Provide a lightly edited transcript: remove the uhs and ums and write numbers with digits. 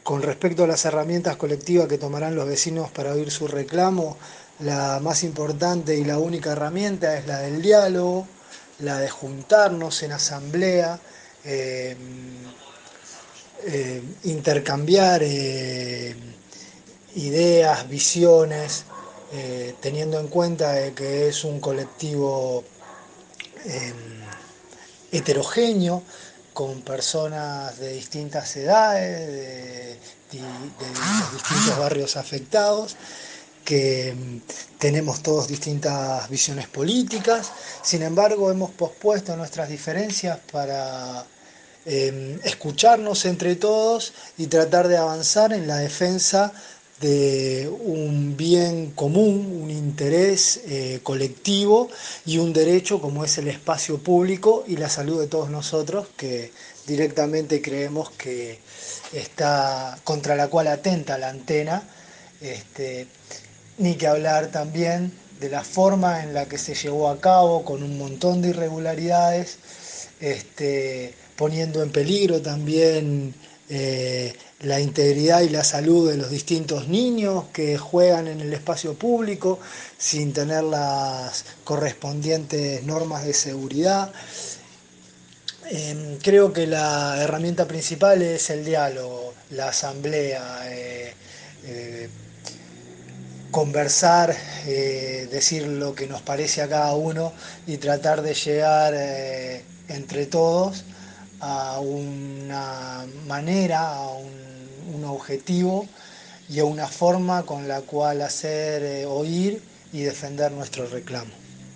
Con respecto a las herramientas colectivas que tomarán los vecinos para oír su reclamo, la más importante y la única herramienta es la del diálogo, la de juntarnos en asamblea, eh, intercambiar ideas, visiones, teniendo en cuenta de que es un colectivo eh, heterogéneo, con personas de distintas edades, de los distintos barrios afectados, que tenemos todos distintas visiones políticas. Sin embargo, hemos pospuesto nuestras diferencias para escucharnos entre todos y tratar de avanzar en la defensa de un bien común, un interés colectivo y un derecho como es el espacio público y la salud de todos nosotros, que directamente creemos que está contra la cual atenta la antena. Este, Ni que hablar también de la forma en la que se llevó a cabo, con un montón de irregularidades, poniendo en peligro también la integridad y la salud de los distintos niños que juegan en el espacio público sin tener las correspondientes normas de seguridad. Creo que la herramienta principal es el diálogo, la asamblea, eh, conversar, decir lo que nos parece a cada uno y tratar de llegar entre todos a una manera, un objetivo y a una forma con la cual hacer oír y defender nuestro reclamo.